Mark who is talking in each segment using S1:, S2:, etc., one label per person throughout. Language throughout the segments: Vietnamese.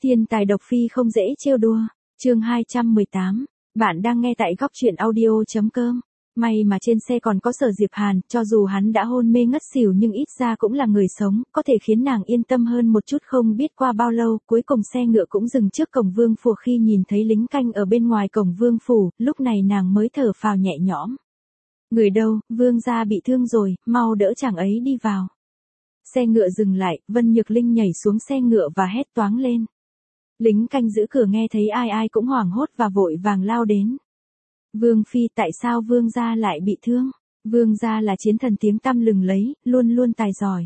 S1: Thiên tài độc phi không dễ trêu đùa. Chương 218. Bạn đang nghe tại góc truyện audio.com. May mà trên xe còn có Sở Diệp Hàn, cho dù hắn đã hôn mê ngất xỉu nhưng ít ra cũng là người sống, có thể khiến nàng yên tâm hơn một chút. Không biết qua bao lâu, cuối cùng xe ngựa cũng dừng trước cổng vương phủ. Khi nhìn thấy lính canh ở bên ngoài cổng vương phủ, lúc này nàng mới thở phào nhẹ nhõm. Người đâu, vương gia bị thương rồi, mau đỡ chàng ấy đi vào. Xe ngựa dừng lại, Vân Nhược Linh nhảy xuống xe ngựa và hét toáng lên. Lính canh giữ cửa nghe thấy ai cũng hoảng hốt và vội vàng lao đến. Vương phi, tại sao vương gia lại bị thương? Vương gia là chiến thần tiếng tăm lừng lẫy, luôn luôn tài giỏi.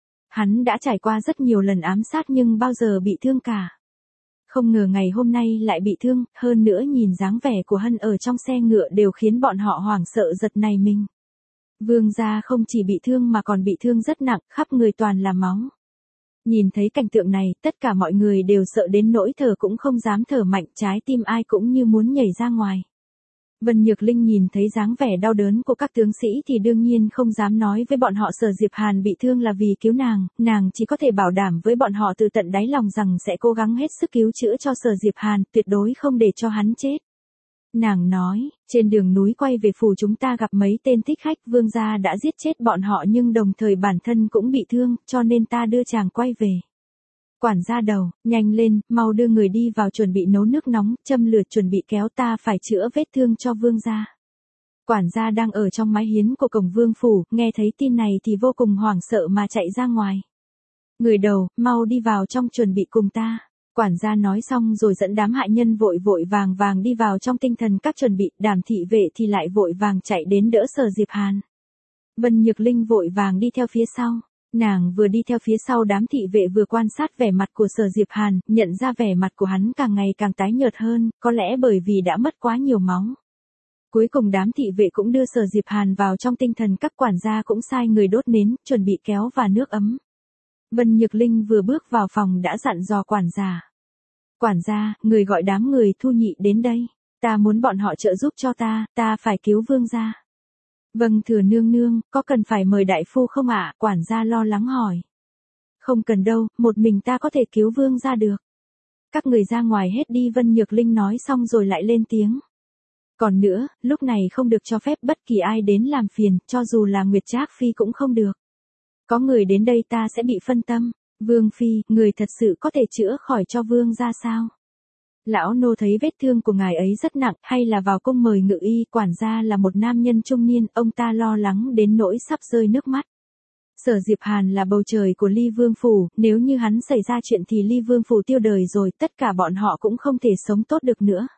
S1: Hắn đã trải qua rất nhiều lần ám sát nhưng bao giờ bị thương cả. Không ngờ ngày hôm nay lại bị thương, hơn nữa nhìn dáng vẻ của Hân ở trong xe ngựa đều khiến bọn họ hoảng sợ giật nảy mình. Vương gia không chỉ bị thương mà còn bị thương rất nặng, khắp người toàn là máu. Nhìn thấy cảnh tượng này, tất cả mọi người đều sợ đến nỗi thở cũng không dám thở mạnh, trái tim ai cũng như muốn nhảy ra ngoài. Vân Nhược Linh nhìn thấy dáng vẻ đau đớn của các tướng sĩ thì đương nhiên không dám nói với bọn họ Sở Diệp Hàn bị thương là vì cứu nàng chỉ có thể bảo đảm với bọn họ từ tận đáy lòng rằng sẽ cố gắng hết sức cứu chữa cho Sở Diệp Hàn, tuyệt đối không để cho hắn chết. Nàng nói, trên đường núi quay về phủ chúng ta gặp mấy tên thích khách, vương gia đã giết chết bọn họ nhưng đồng thời bản thân cũng bị thương, cho nên ta đưa chàng quay về. Quản gia đầu, nhanh lên, mau đưa người đi vào chuẩn bị nấu nước nóng, châm lửa chuẩn bị kéo, ta phải chữa vết thương cho vương gia. Quản gia đang ở trong mái hiến của cổng vương phủ, nghe thấy tin này thì vô cùng hoảng sợ mà chạy ra ngoài. Người đầu, mau đi vào trong chuẩn bị cùng ta. Quản gia nói xong rồi dẫn đám hạ nhân vội vàng đi vào trong. Tinh thần các chuẩn bị, Đàm thị vệ thì lại vội vàng chạy đến đỡ Sở Diệp Hàn. Vân Nhược Linh vội vàng đi theo phía sau. Nàng vừa đi theo phía sau đám thị vệ vừa quan sát vẻ mặt của Sở Diệp Hàn, nhận ra vẻ mặt của hắn càng ngày càng tái nhợt hơn, có lẽ bởi vì đã mất quá nhiều máu. Cuối cùng đám thị vệ cũng đưa Sở Diệp Hàn vào trong. Tinh thần các quản gia cũng sai người đốt nến, chuẩn bị kéo và nước ấm. Vân Nhược Linh vừa bước vào phòng đã dặn dò quản gia. Quản gia, người gọi đám người Thu Nhị đến đây. Ta muốn bọn họ trợ giúp cho ta phải cứu vương gia. Vâng thừa nương nương, có cần phải mời đại phu không ạ? Quản gia lo lắng hỏi. Không cần đâu, một mình ta có thể cứu vương gia được. Các người ra ngoài hết đi, Vân Nhược Linh nói xong rồi lại lên tiếng. Còn nữa, lúc này không được cho phép bất kỳ ai đến làm phiền, cho dù là Nguyệt Trác Phi cũng không được. Có người đến đây ta sẽ bị phân tâm. Vương phi, người thật sự có thể chữa khỏi cho vương gia sao? Lão nô thấy vết thương của ngài ấy rất nặng, hay là vào cung mời ngự y? Quản gia là một nam nhân trung niên, ông ta lo lắng đến nỗi sắp rơi nước mắt. Sở Diệp Hàn là bầu trời của Ly Vương phủ, nếu như hắn xảy ra chuyện thì Ly Vương phủ tiêu đời rồi, tất cả bọn họ cũng không thể sống tốt được nữa.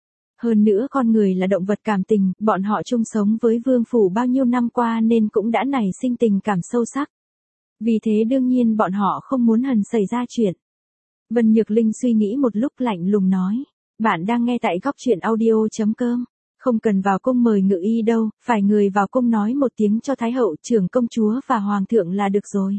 S1: Hơn nữa con người là động vật cảm tình, bọn họ chung sống với Vương phủ bao nhiêu năm qua nên cũng đã nảy sinh tình cảm sâu sắc. Vì thế đương nhiên bọn họ không muốn Hân xảy ra chuyện. Vân Nhược Linh suy nghĩ một lúc lạnh lùng nói. Bạn đang nghe tại góc truyện audio.com. Không cần vào cung mời ngự y đâu, phải người vào cung nói một tiếng cho Thái hậu, trưởng công chúa và Hoàng thượng là được rồi.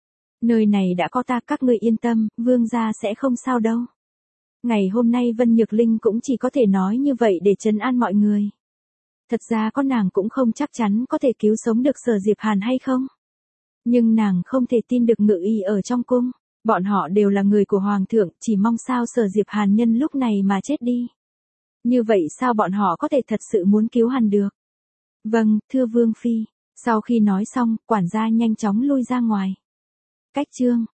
S1: Nơi này đã có ta, các ngươi yên tâm, vương gia sẽ không sao đâu. Ngày hôm nay Vân Nhược Linh cũng chỉ có thể nói như vậy để trấn an mọi người. Thật ra con nàng cũng không chắc chắn có thể cứu sống được Sở Diệp Hàn hay không. Nhưng nàng không thể tin được ngự y ở trong cung. Bọn họ đều là người của Hoàng thượng, chỉ mong sao Sở Diệp Hàn nhân lúc này mà chết đi. Như vậy sao bọn họ có thể thật sự muốn cứu hắn được? Vâng, thưa Vương phi. Sau khi nói xong, quản gia nhanh chóng lui ra ngoài. Cách chương